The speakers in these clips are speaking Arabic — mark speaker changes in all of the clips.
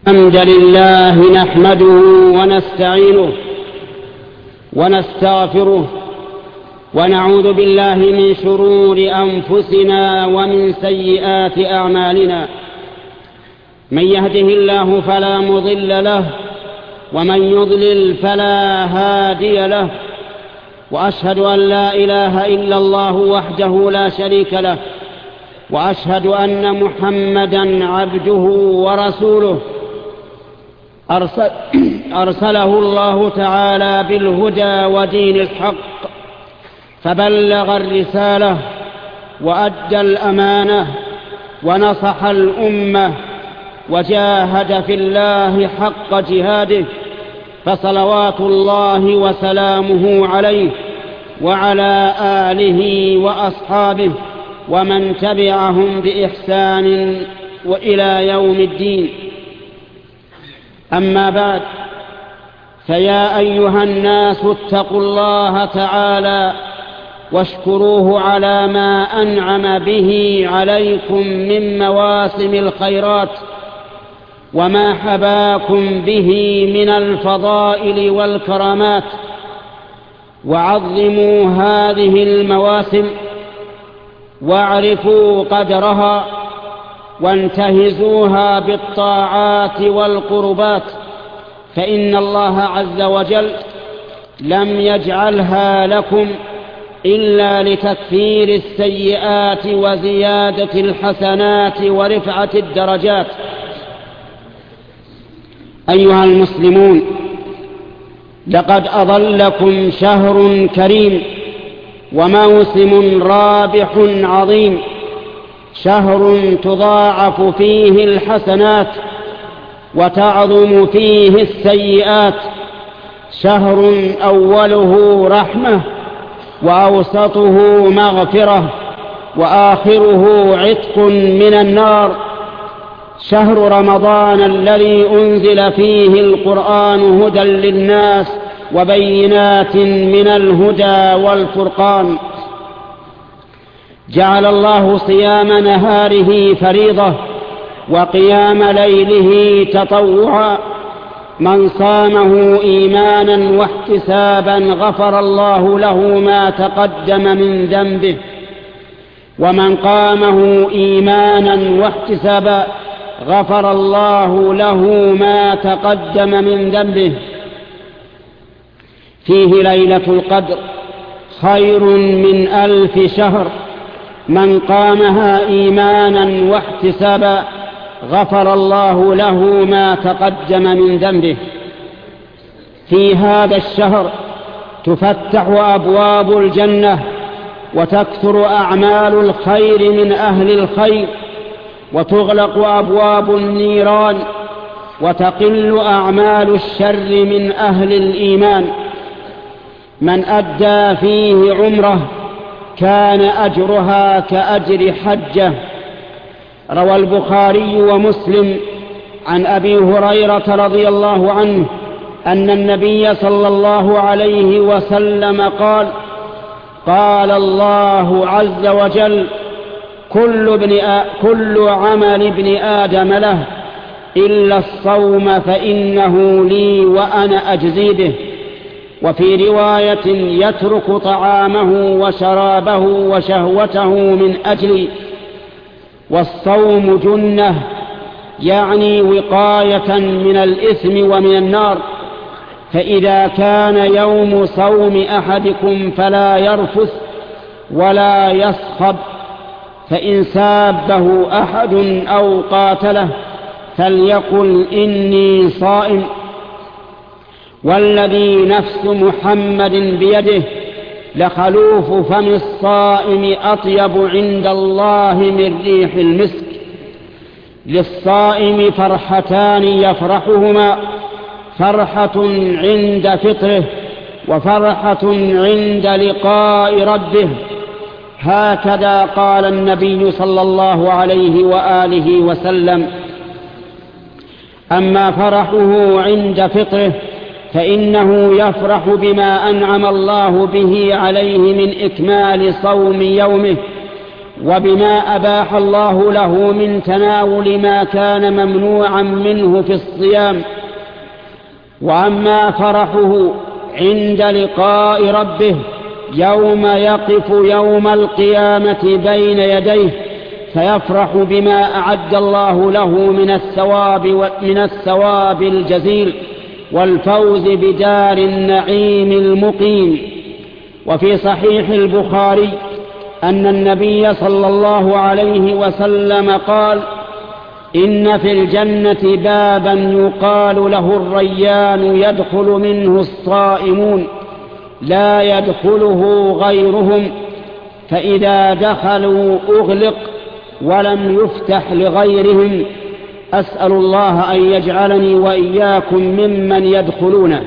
Speaker 1: الحمد لله نحمده ونستعينه ونستغفره ونعوذ بالله من شرور أنفسنا ومن سيئات أعمالنا. من يهده الله فلا مضل له ومن يضلل فلا هادي له، وأشهد أن لا إله إلا الله وحده لا شريك له، وأشهد أن محمدًا عبده ورسوله أرسله الله تعالى بالهدى ودين الحق، فبلغ الرسالة وأدى الأمانة ونصح الأمة وجاهد في الله حق جهاده، فصلوات الله وسلامه عليه وعلى آله وأصحابه ومن تبعهم بإحسان وإلى يوم الدين. أما بعد، فيا أيها الناس اتقوا الله تعالى واشكروه على ما أنعم به عليكم من مواسم الخيرات وما حباكم به من الفضائل والكرامات، وعظموا هذه المواسم واعرفوا قدرها وانتهزوها بالطاعات والقربات، فإن الله عز وجل لم يجعلها لكم إلا لتكفير السيئات وزيادة الحسنات ورفعة الدرجات. أيها المسلمون، لقد أظلكم شهر كريم وموسم رابح عظيم، شهر تضاعف فيه الحسنات وتعظم فيه السيئات، شهر أوله رحمة وأوسطه مغفرة وآخره عتق من النار، شهر رمضان الذي أنزل فيه القرآن هدى للناس وبينات من الهدى والفرقان. جعل الله صيام نهاره فريضة وقيام ليله تطوعا، من صامه إيمانا واحتسابا غفر الله له ما تقدم من ذنبه، ومن قامه إيمانا واحتسابا غفر الله له ما تقدم من ذنبه. فيه ليلة القدر خير من 1000 شهر، من قامها إيمانا واحتسابا غفر الله له ما تقدم من ذنبه. في هذا الشهر تفتح أبواب الجنة وتكثر أعمال الخير من أهل الخير، وتغلق أبواب النيران وتقل أعمال الشر من أهل الإيمان. من أدى فيه عمره كان أجرها كأجر حجة. روى البخاري ومسلم عن أبي هريرة رضي الله عنه أن النبي صلى الله عليه وسلم قال: قال الله عز وجل: كل عمل ابن آدم له إلا الصوم فإنه لي وأنا أجزي به. وفي رواية: يترك طعامه وشرابه وشهوته من أجلي. والصوم جنة، يعني وقاية من الإثم ومن النار. فإذا كان يوم صوم أحدكم فلا يرفث ولا يصخب، فإن سابه أحد أو قاتله فليقل إني صائم. والذي نفس محمد بيده لخلوف فم الصائم أطيب عند الله من ريح المسك. للصائم فرحتان يفرحهما: فرحة عند فطره وفرحة عند لقاء ربه. هكذا قال النبي صلى الله عليه وآله وسلم. أما فرحه عند فطره فإنه يفرح بما أنعم الله به عليه من إكمال صوم يومه وبما أباح الله له من تناول ما كان ممنوعا منه في الصيام. وأما فرحه عند لقاء ربه يوم يقف يوم القيامة بين يديه فيفرح بما أعد الله له من الثواب الجزيل والفوز بدار النعيم المقيم. وفي صحيح البخاري أن النبي صلى الله عليه وسلم قال: إن في الجنة بابا يقال له الريان يدخل منه الصائمون لا يدخله غيرهم، فإذا دخلوا أغلق ولم يفتح لغيرهم. أسأل الله أن يجعلني وإياكم ممن يدخلونه.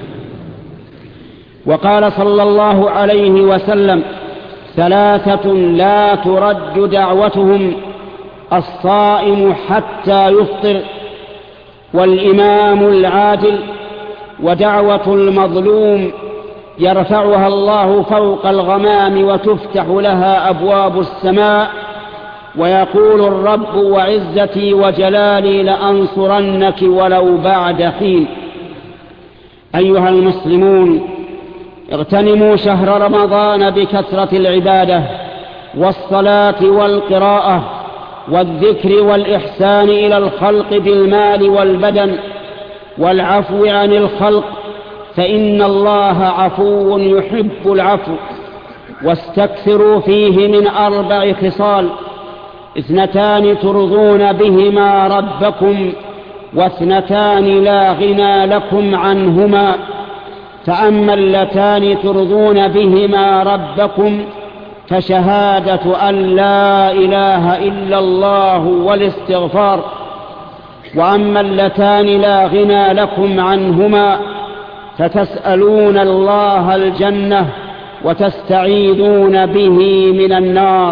Speaker 1: وقال صلى الله عليه وسلم: ثلاثة لا ترد دعوتهم: الصائم حتى يفطر، والإمام العادل، ودعوة المظلوم يرفعها الله فوق الغمام وتفتح لها أبواب السماء، ويقول الرب: وعزتي وجلالي لأنصرنك ولو بعد حين. أيها المسلمون، اغتنموا شهر رمضان بكثرة العبادة والصلاة والقراءة والذكر والإحسان إلى الخلق بالمال والبدن والعفو عن الخلق، فإن الله عفو يحب العفو. واستكثروا فيه من 4 خصال: 2 ترضون بهما ربكم، و2 لا غنى لكم عنهما. فأما اللتان ترضون بهما ربكم فشهادة أن لا إله إلا الله والاستغفار، وأما اللتان لا غنى لكم عنهما فتسألون الله الجنة وتستعيذون به من النار.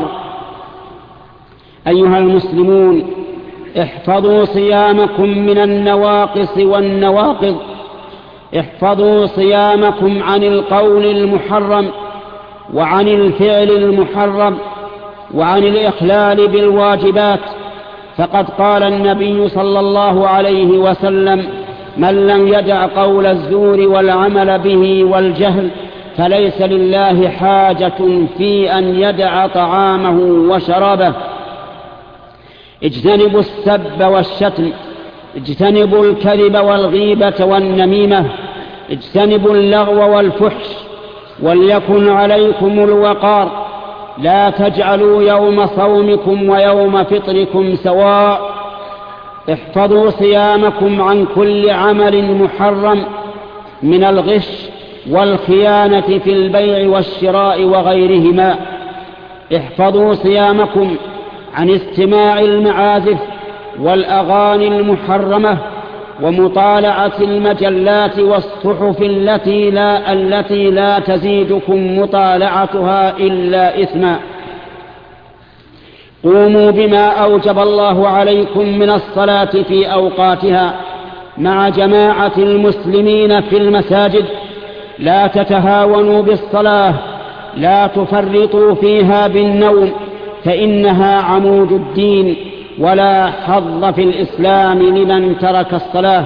Speaker 1: أيها المسلمون، احفظوا صيامكم من النواقص والنواقض. احفظوا صيامكم عن القول المحرم، وعن الفعل المحرم، وعن الإخلال بالواجبات. فقد قال النبي صلى الله عليه وسلم: من لم يدع قول الزور والعمل به والجهل فليس لله حاجة في أن يدع طعامه وشرابه. اجتنبوا السب والشتم، اجتنبوا الكذب والغيبة والنميمة، اجتنبوا اللغو والفحش، وليكن عليكم الوقار. لا تجعلوا يوم صومكم ويوم فطركم سواء. احفظوا صيامكم عن كل عمل محرم من الغش والخيانة في البيع والشراء وغيرهما. احفظوا صيامكم عن استماع المعازف والأغاني المحرمة ومطالعة المجلات والصحف التي لا تزيدكم مطالعتها إلا إثما. قوموا بما أوجب الله عليكم من الصلاة في أوقاتها مع جماعة المسلمين في المساجد. لا تتهاونوا بالصلاة، لا تفرطوا فيها بالنوم، فإنها عمود الدين، ولا حظ في الإسلام لمن ترك الصلاة.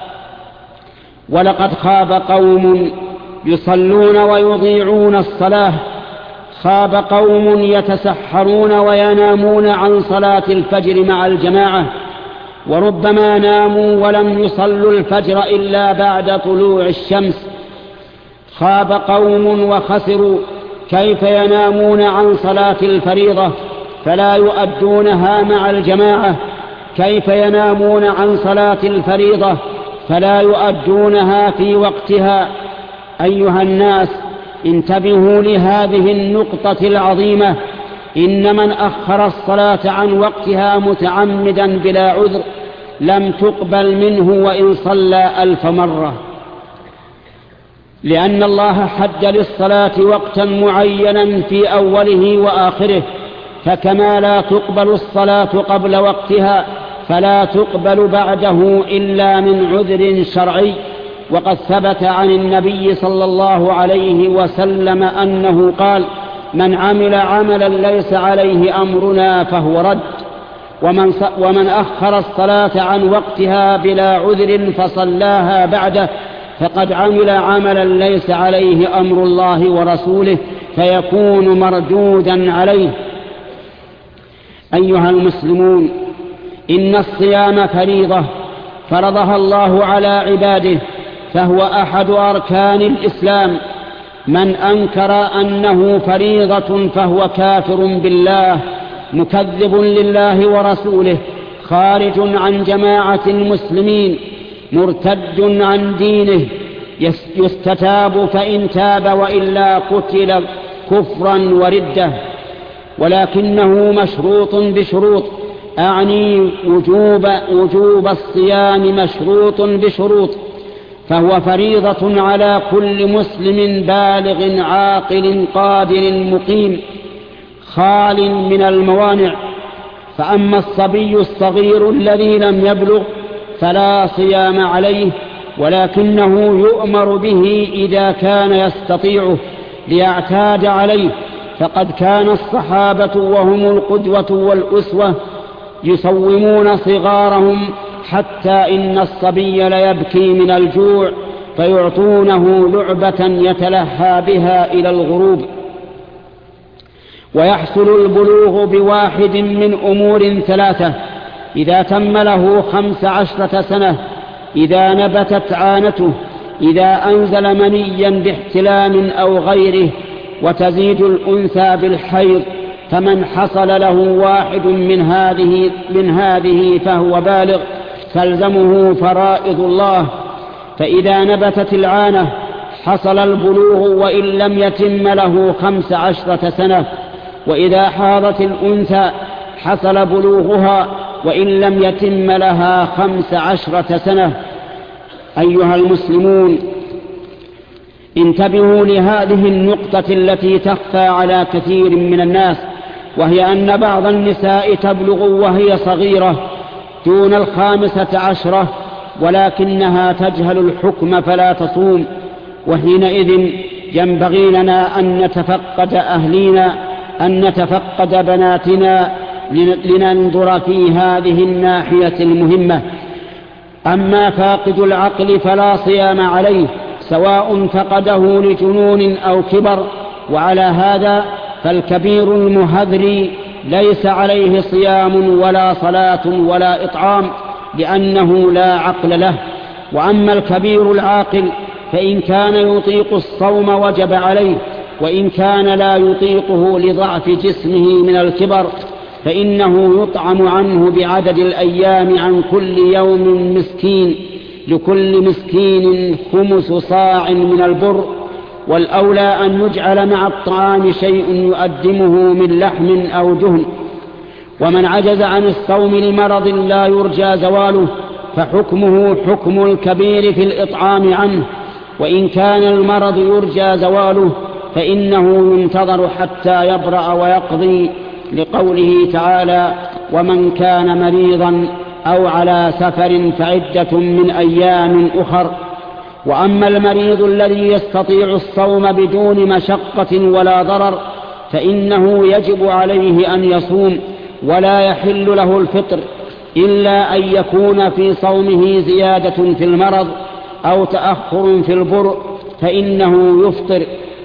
Speaker 1: ولقد خاب قوم يصلون ويضيعون الصلاة. خاب قوم يتسحرون وينامون عن صلاة الفجر مع الجماعة، وربما ناموا ولم يصلوا الفجر إلا بعد طلوع الشمس. خاب قوم وخسروا كيف ينامون عن صلاة الفريضة فلا يؤدونها مع الجماعة، كيف ينامون عن صلاة الفريضة فلا يؤدونها في وقتها. أيها الناس، انتبهوا لهذه النقطة العظيمة: إن من أخر الصلاة عن وقتها متعمدا بلا عذر لم تقبل منه وإن صلى 1000 مرة، لأن الله حد للصلاة وقتا معينا في أوله وآخره. فكما لا تقبل الصلاة قبل وقتها فلا تقبل بعده إلا من عذر شرعي. وقد ثبت عن النبي صلى الله عليه وسلم أنه قال: من عمل عملا ليس عليه أمرنا فهو رد، ومن أخر الصلاة عن وقتها بلا عذر فصلاها بعده فقد عمل عملا ليس عليه أمر الله ورسوله فيكون مردودا عليه. أيها المسلمون، إن الصيام فريضة فرضها الله على عباده، فهو أحد أركان الإسلام. من أنكر أنه فريضة فهو كافر بالله، مكذب لله ورسوله، خارج عن جماعة المسلمين، مرتد عن دينه، يستتاب فإن تاب وإلا قتل كفرا وردة. ولكنه مشروط بشروط، أعني وجوب الصيام مشروط بشروط، فهو فريضة على كل مسلم بالغ عاقل قادر مقيم خال من الموانع. فأما الصبي الصغير الذي لم يبلغ فلا صيام عليه، ولكنه يؤمر به إذا كان يستطيعه ليعتاد عليه، فقد كان الصحابة وهم القدوة والأسوة يصومون صغارهم، حتى إن الصبي ليبكي من الجوع فيعطونه لعبة يتلهى بها إلى الغروب. ويحصل البلوغ بواحد من أمور ثلاثة: إذا تم له 15 سنة، إذا نبتت عانته، إذا أنزل منيا باحتلام أو غيره، وتزيد الأنثى بالحيض. فمن حصل له واحد من هذه فهو بالغ، تلزمه فرائض الله. فإذا نبتت العانة حصل البلوغ وإن لم يتم له 15 سنة، وإذا حاضت الأنثى حصل بلوغها وإن لم يتم لها 15 سنة. أيها المسلمون، انتبهوا لهذه النقطة التي تخفى على كثير من الناس، وهي أن بعض النساء تبلغ وهي صغيرة دون 15، ولكنها تجهل الحكم فلا تصوم. وحينئذ ينبغي لنا أن نتفقد أهلينا، أن نتفقد بناتنا، لننظر في هذه الناحية المهمة. أما فاقد العقل فلا صيام عليه، سواء فقده لجنون أو كبر. وعلى هذا فالكبير المهذري ليس عليه صيام ولا صلاة ولا إطعام، لأنه لا عقل له. وأما الكبير العاقل فإن كان يطيق الصوم وجب عليه، وإن كان لا يطيقه لضعف جسمه من الكبر فإنه يطعم عنه بعدد الأيام عن كل يوم مسكين، لكل مسكين 5 صاع من البر. والأولى أن يجعل مع الطعام شيء يؤدمه من لحم أو دهن. ومن عجز عن الصوم لمرض لا يرجى زواله فحكمه حكم الكبير في الإطعام عنه، وإن كان المرض يرجى زواله فإنه ينتظر حتى يبرأ ويقضي، لقوله تعالى: ومن كان مريضا أو على سفر فعدة من أيام أخر. وأما المريض الذي يستطيع الصوم بدون مشقة ولا ضرر فإنه يجب عليه أن يصوم، ولا يحل له الفطر إلا أن يكون في صومه زيادة في المرض أو تأخر في البرء فإنه يفطر.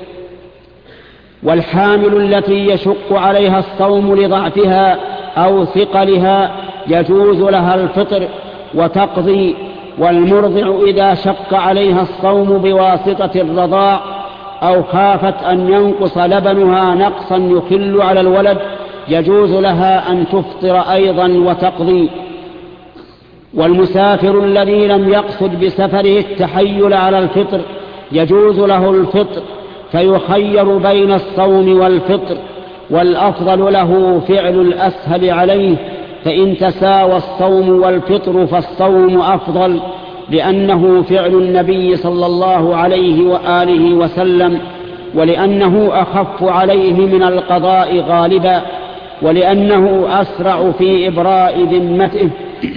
Speaker 1: والحامل التي يشق عليها الصوم لضعفها أو ثقلها يجوز لها الفطر وتقضي. والمرضع إذا شق عليها الصوم بواسطة الرضاع أو خافت أن ينقص لبنها نقصا يخل على الولد يجوز لها أن تفطر أيضا وتقضي. والمسافر الذي لم يقصد بسفره التحيل على الفطر يجوز له الفطر، فيخير بين الصوم والفطر، والأفضل له فعل الأسهل عليه، فإن تساوى الصوم والفطر فالصوم أفضل، لأنه فعل النبي صلى الله عليه وآله وسلم، ولأنه أخف عليه من القضاء غالبا، ولأنه أسرع في إبراء ذمته.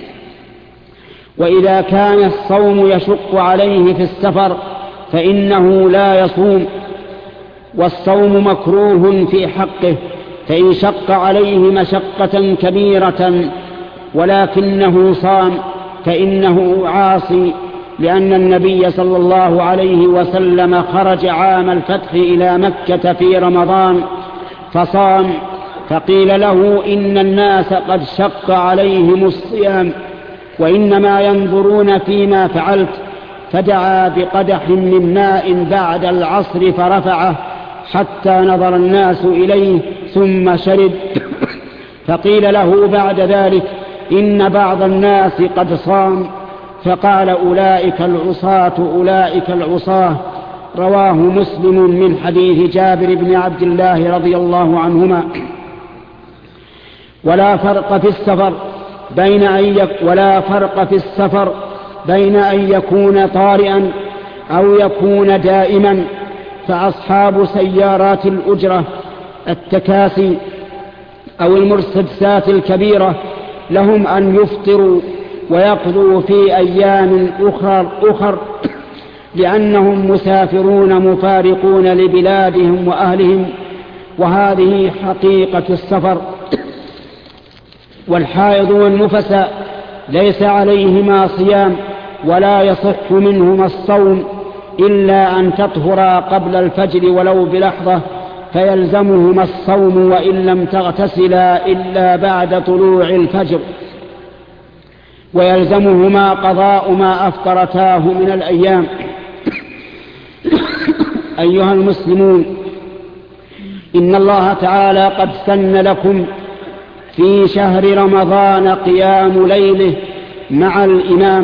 Speaker 1: وإذا كان الصوم يشق عليه في السفر فإنه لا يصوم، والصوم مكروه في حقه، فإن شق عليه مشقة كبيرة ولكنه صام فإنه عاصي، لأن النبي صلى الله عليه وسلم خرج عام الفتح إلى مكة في رمضان فصام، فقيل له إن الناس قد شق عليهم الصيام وإنما ينظرون فيما فعلت، فدعا بقدح من ماء بعد العصر فرفعه حتى نظر الناس إليه ثم شرب. فقيل له بعد ذلك إن بعض الناس قد صام، فقال أولئك العصاة. رواه مسلم من حديث جابر بن عبد الله رضي الله عنهما. ولا فرق في السفر بين أن يكون طارئا أو يكون دائما، فأصحاب سيارات الأجرة التكاسي أو المرسيدسات الكبيرة لهم أن يفطروا ويقضوا في أيام أخر لأنهم مسافرون مفارقون لبلادهم وأهلهم، وهذه حقيقة السفر. والحائض والنفساء ليس عليهما صيام ولا يصح منهما الصوم إلا أن تطهرا قبل الفجر ولو بلحظة، فيلزمهما الصوم وإن لم تغتسلا إلا بعد طلوع الفجر، ويلزمهما قضاء ما أفطرتاه من الأيام. أيها المسلمون، إن الله تعالى قد سن لكم في شهر رمضان قيام ليله مع الإمام،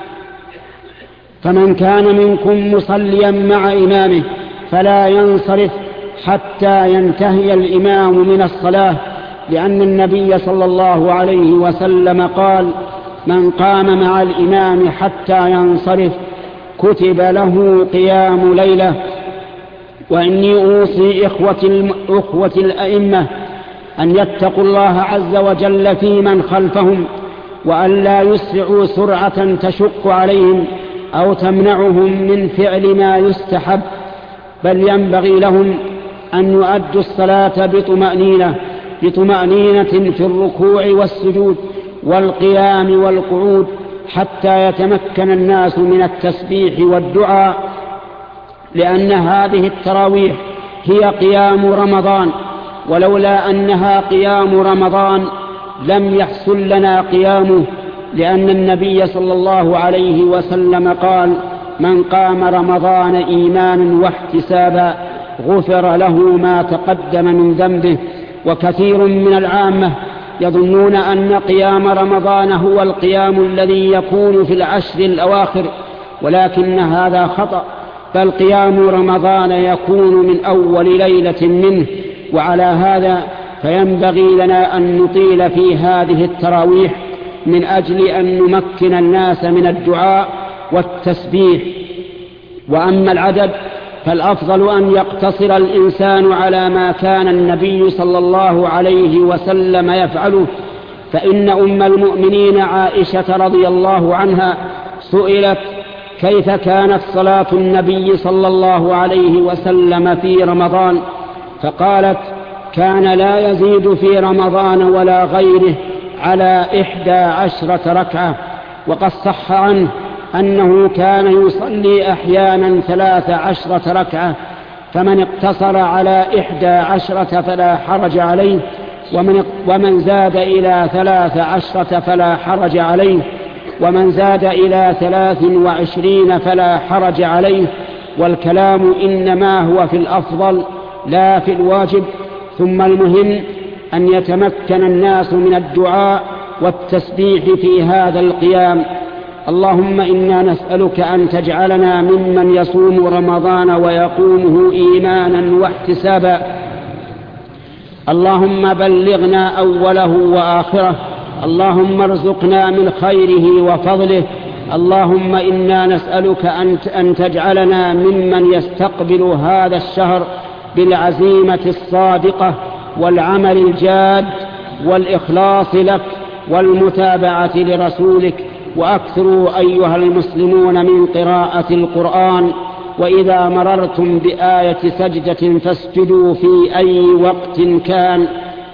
Speaker 1: فمن كان منكم مصليا مع إمامه فلا ينصرف حتى ينتهي الإمام من الصلاة، لأن النبي صلى الله عليه وسلم قال: من قام مع الإمام حتى ينصرف كتب له قيام ليلة. وإني أوصي إخوة الأئمة أن يتقوا الله عز وجل في من خلفهم، وأن لا يسرعوا سرعة تشق عليهم أو تمنعهم من فعل ما يستحب، بل ينبغي لهم أن يؤدوا الصلاة بطمأنينة في الركوع والسجود والقيام والقعود، حتى يتمكن الناس من التسبيح والدعاء، لأن هذه التراويح هي قيام رمضان، ولولا أنها قيام رمضان لم يحصل لنا قيامه، لأن النبي صلى الله عليه وسلم قال: من قام رمضان إيمانا واحتسابا غفر له ما تقدم من ذنبه. وكثير من العامة يظنون أن قيام رمضان هو القيام الذي يكون في العشر الأواخر، ولكن هذا خطأ، بل قيام رمضان يكون من أول ليلة منه. وعلى هذا فينبغي لنا أن نطيل في هذه التراويح من أجل أن نمكن الناس من الدعاء والتسبيح. وأما العدد فالأفضل أن يقتصر الإنسان على ما كان النبي صلى الله عليه وسلم يفعله، فإن أم المؤمنين عائشة رضي الله عنها سئلت: كيف كانت صلاة النبي صلى الله عليه وسلم في رمضان؟ فقالت: كان لا يزيد في رمضان ولا غيره على 11 ركعة. وقد صح عنه أنه كان يصلي أحيانا 13 ركعة، فمن اقتصر على 11 فلا حرج عليه، ومن زاد إلى 13 فلا حرج عليه، ومن زاد إلى 23 فلا حرج عليه. والكلام إنما هو في الأفضل لا في الواجب. ثم المهم أن يتمكن الناس من الدعاء والتسبيح في هذا القيام. اللهم إنا نسألك أن تجعلنا ممن يصوم رمضان ويقومه إيمانا واحتسابا. اللهم بلغنا أوله وآخره. اللهم ارزقنا من خيره وفضله. اللهم إنا نسألك أن تجعلنا ممن يستقبل هذا الشهر بالعزيمة الصادقة والعمل الجاد والإخلاص لك والمتابعة لرسولك. وأكثروا أيها المسلمون من قراءة القرآن، وإذا مررتم بآية سجدة فاسجدوا في أي وقت كان،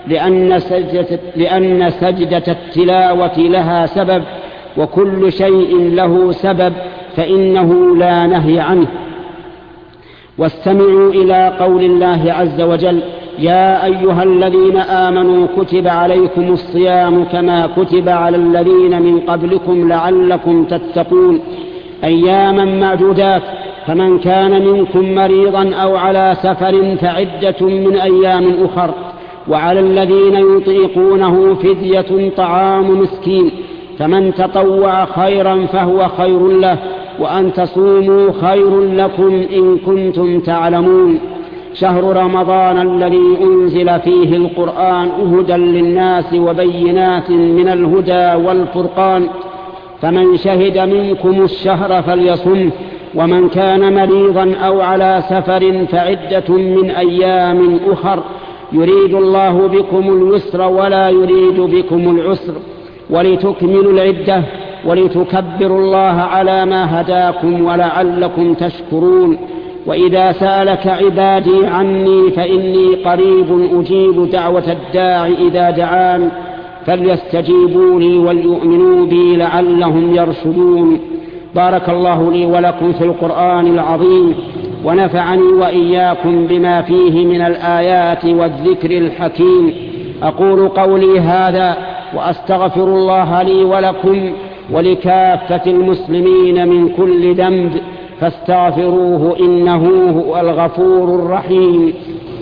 Speaker 1: لأن سجدة التلاوة لها سبب، وكل شيء له سبب فإنه لا نهي عنه. واستمعوا إلى قول الله عز وجل: يا أيها الذين آمنوا كتب عليكم الصيام كما كتب على الذين من قبلكم لعلكم تتقون، أياما معدودات، فمن كان منكم مريضا أو على سفر فعدة من أيام أخر، وعلى الذين يطيقونه فدية طعام مسكين، فمن تطوع خيرا فهو خير له، وأن تصوموا خير لكم إن كنتم تعلمون. شهر رمضان الذي أنزل فيه القرآن هدى للناس وبينات من الهدى والفرقان، فمن شهد منكم الشهر فليصمه، ومن كان مريضا أو على سفر فعدة من أيام أخر، يريد الله بكم اليسر ولا يريد بكم العسر، ولتكملوا العدة ولتكبروا الله على ما هداكم ولعلكم تشكرون. وإذا سألك عبادي عني فإني قريب أجيب دعوة الداع إذا دعان، فليستجيبوا لي وليؤمنوا بي لعلهم يرشدون. بارك الله لي ولكم في القرآن العظيم، ونفعني وإياكم بما فيه من الآيات والذكر الحكيم. أقول قولي هذا وأستغفر الله لي ولكم ولكافة المسلمين من كل ذنب، فاستغفروه إنه هو الغفور الرحيم.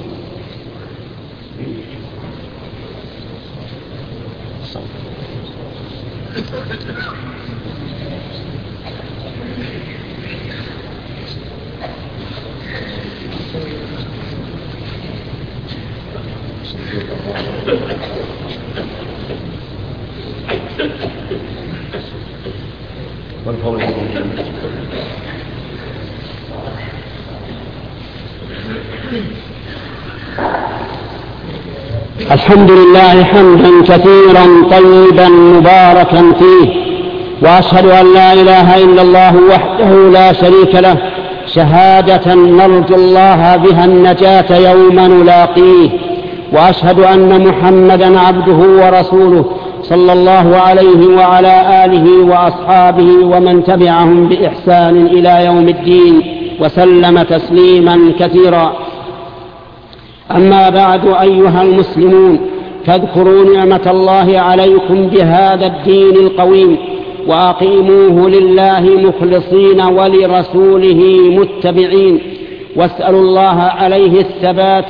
Speaker 1: الحمد لله حمدا كثيرا طيبا مباركا فيه، وأشهد أن لا إله إلا الله وحده لا شريك له شهادة نرجو الله بها النجاة يوم نلاقيه، وأشهد أن محمدا عبده ورسوله صلى الله عليه وعلى آله وأصحابه ومن تبعهم بإحسان إلى يوم الدين وسلم تسليما كثيرا. أما بعد، أيها المسلمون، فاذكروا نعمة الله عليكم بهذا الدين القويم، وأقيموه لله مخلصين ولرسوله متبعين، واسألوا الله عليه الثبات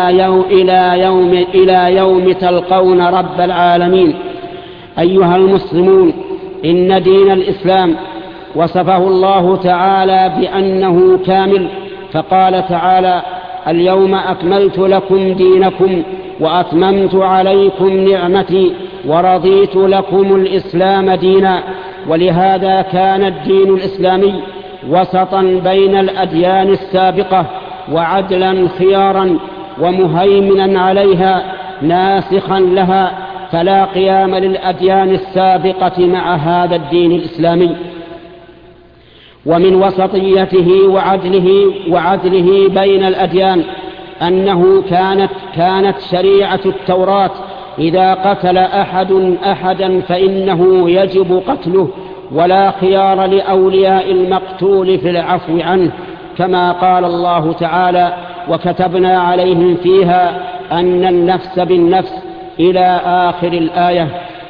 Speaker 1: إلى يوم تلقون رب العالمين. أيها المسلمون، إن دين الإسلام وصفه الله تعالى بأنه كامل، فقال تعالى: اليوم أكملت لكم دينكم وأتممت عليكم نعمتي ورضيت لكم الإسلام دينا. ولهذا كان الدين الإسلامي وسطا بين الأديان السابقة، وعدلا خيارا، ومهيمنا عليها ناسخا لها، فلا قيام للأديان السابقة مع هذا الدين الإسلامي. ومن وسطيته وعدله بين الأديان أنه كانت شريعة التوراة: إذا قتل أحد أحدا فإنه يجب قتله، ولا خيار لأولياء المقتول في العفو عنه، كما قال الله تعالى: وكتبنا عليهم فيها أن النفس بالنفس إلى آخر الآية.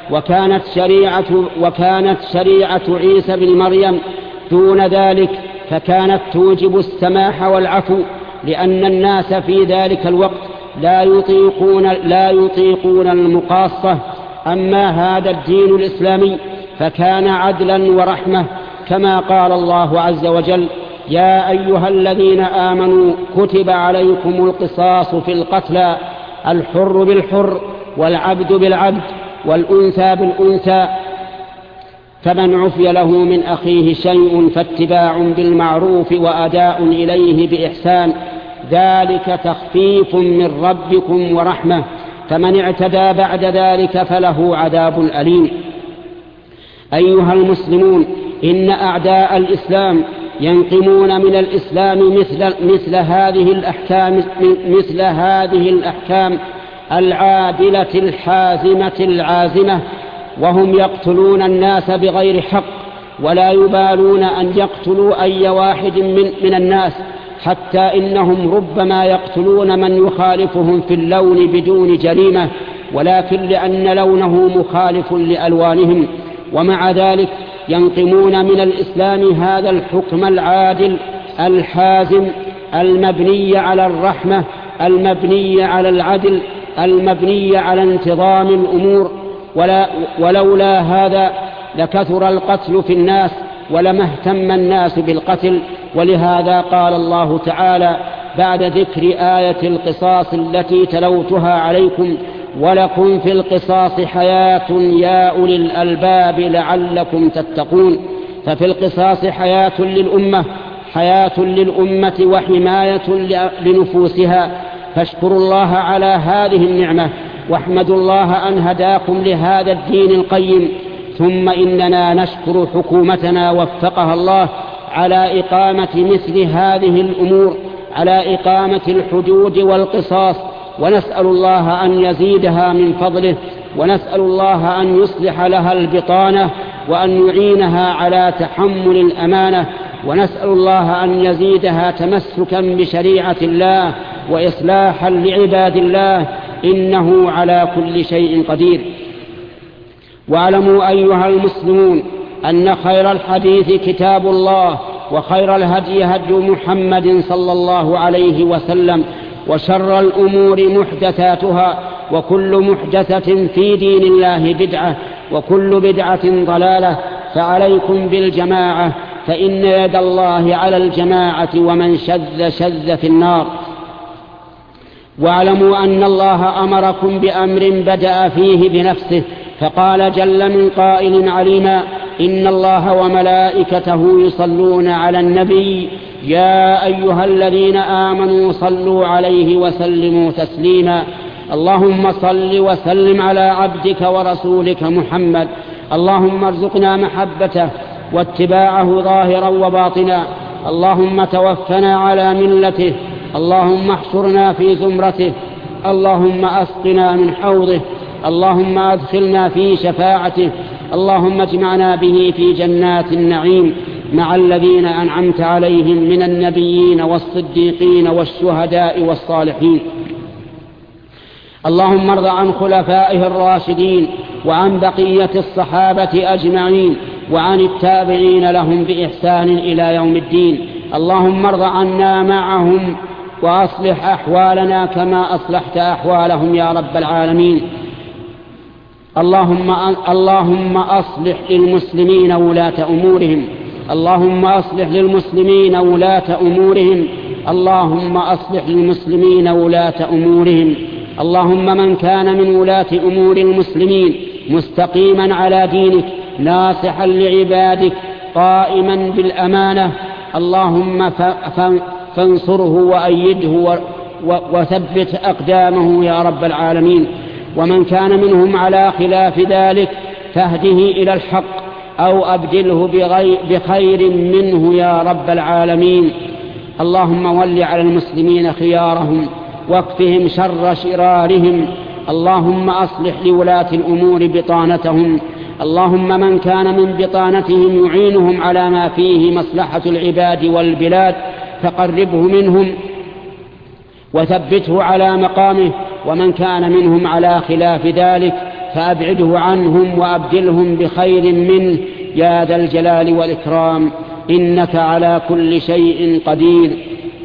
Speaker 1: وكانت شريعة عيسى بن مريم دون ذلك، فكانت توجب السماح والعفو، لأن الناس في ذلك الوقت لا يطيقون المقاصة. أما هذا الدين الإسلامي فكان عدلا ورحمة، كما قال الله عز وجل: يا أيها الذين آمنوا كتب عليكم القصاص في القتلى، الحر بالحر والعبد بالعبد والأنثى بالأنثى، فمن عفي له من أخيه شيء فاتباع بالمعروف وأداء إليه بإحسان، ذلك تخفيف من ربكم ورحمة، فمن اعتدى بعد ذلك فله عذاب أليم. أيها المسلمون، إن أعداء الإسلام ينقمون من الإسلام مثل هذه الأحكام العادلة الحازمة العازمة، وهم يقتلون الناس بغير حق، ولا يبالون أن يقتلوا أي واحد من الناس، حتى إنهم ربما يقتلون من يخالفهم في اللون بدون جريمة، ولكن لأن لونه مخالف لألوانهم. ومع ذلك ينقمون من الإسلام هذا الحكم العادل الحازم المبني على الرحمة، المبني على العدل، المبني على انتظام الأمور. ولولا هذا لكثر القتل في الناس ولما اهتم الناس بالقتل. ولهذا قال الله تعالى بعد ذكر آية القصاص التي تلوتها عليكم: ولكم في القصاص حياة يا أولي الألباب لعلكم تتقون. ففي القصاص حياة للأمة وحماية لنفوسها، فاشكروا الله على هذه النعمة، واحمدوا الله أن هداكم لهذا الدين القيم. ثم إننا نشكر حكومتنا وفقها الله على إقامة مثل هذه الأمور، على إقامة الحدود والقصاص، ونسأل الله أن يزيدها من فضله، ونسأل الله أن يصلح لها البطانة، وأن يعينها على تحمل الأمانة، ونسأل الله أن يزيدها تمسكا بشريعة الله وإصلاحا لعباد الله، إنه على كل شيء قدير. واعلموا أيها المسلمون أن خير الحديث كتاب الله، وخير الهدي هدي محمد صلى الله عليه وسلم، وشر الأمور محدثاتها، وكل محدثة في دين الله بدعة، وكل بدعة ضلالة. فعليكم بالجماعة، فإن يد الله على الجماعة، ومن شذ في النار. واعلموا أن الله أمركم بأمر بدأ فيه بنفسه، فقال جل من قائل عليما: إن الله وملائكته يصلون على النبي يا أيها الذين آمنوا صلوا عليه وسلموا تسليما. اللهم صل وسلم على عبدك ورسولك محمد. اللهم ارزقنا محبته واتباعه ظاهرا وباطنا. اللهم توفنا على ملته. اللهم احشرنا في زمرته. اللهم أسقنا من حوضه. اللهم أدخلنا في شفاعته. اللهم اجمعنا به في جنات النعيم مع الذين أنعمت عليهم من النبيين والصديقين والشهداء والصالحين. اللهم ارض عن خلفائه الراشدين، وعن بقية الصحابة أجمعين، وعن التابعين لهم بإحسان إلى يوم الدين. اللهم ارض عنا معهم، وأصلح أحوالنا كما أصلحت أحوالهم يا رب العالمين. اللهم أصلح للمسلمين ولاة أمورهم. اللهم أصلح للمسلمين ولاة أمورهم. اللهم أصلح للمسلمين ولاة أمورهم. اللهم من كان من ولاة أمور المسلمين مستقيما على دينك، ناصحا لعبادك، قائما بالأمانة، اللهم فانصره وأيده وثبت أقدامه يا رب العالمين. ومن كان منهم على خلاف ذلك فاهده إلى الحق، أو أبدله بخير منه يا رب العالمين. اللهم ول على المسلمين خيارهم، واكفهم شر شرارهم. اللهم أصلح لولاة الأمور بطانتهم. اللهم من كان من بطانتهم يعينهم على ما فيه مصلحة العباد والبلاد فقربه منهم وثبته على مقامه، ومن كان منهم على خلاف ذلك فأبعده عنهم وأبدلهم بخير منه يا ذا الجلال والإكرام، إنك على كل شيء قدير.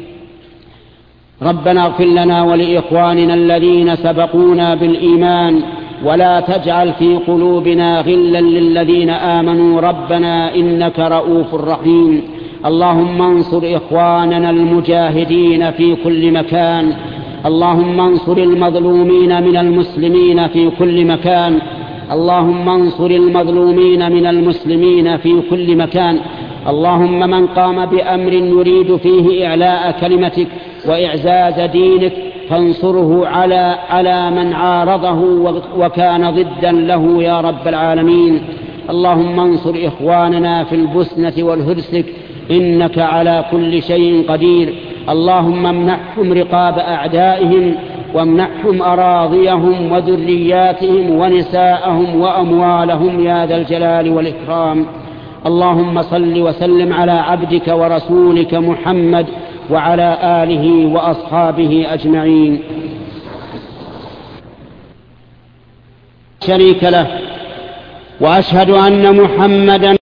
Speaker 1: ربنا اغفر لنا ولإخواننا الذين سبقونا بالإيمان، ولا تجعل في قلوبنا غلا للذين آمنوا ربنا إنك رؤوف رحيم. اللهم انصر إخواننا المجاهدين في كل مكان. اللهم انصر المظلومين من المسلمين في كل مكان. اللهم انصر المظلومين من المسلمين في كل مكان. اللهم من قام بأمر يريد فيه إعلاء كلمتك وإعزاز دينك فانصره على من عارضه وكان ضدا له يا رب العالمين. اللهم انصر إخواننا في البوسنة والهرسك إنك على كل شيء قدير. اللهم امنحهم رقاب أعدائهم، وامنحهم أراضيهم وذرياتهم ونساءهم وأموالهم يا ذا الجلال والإكرام. اللهم صل وسلم على عبدك ورسولك محمد وعلى آله وأصحابه أجمعين. شريك له، وأشهد أن محمدا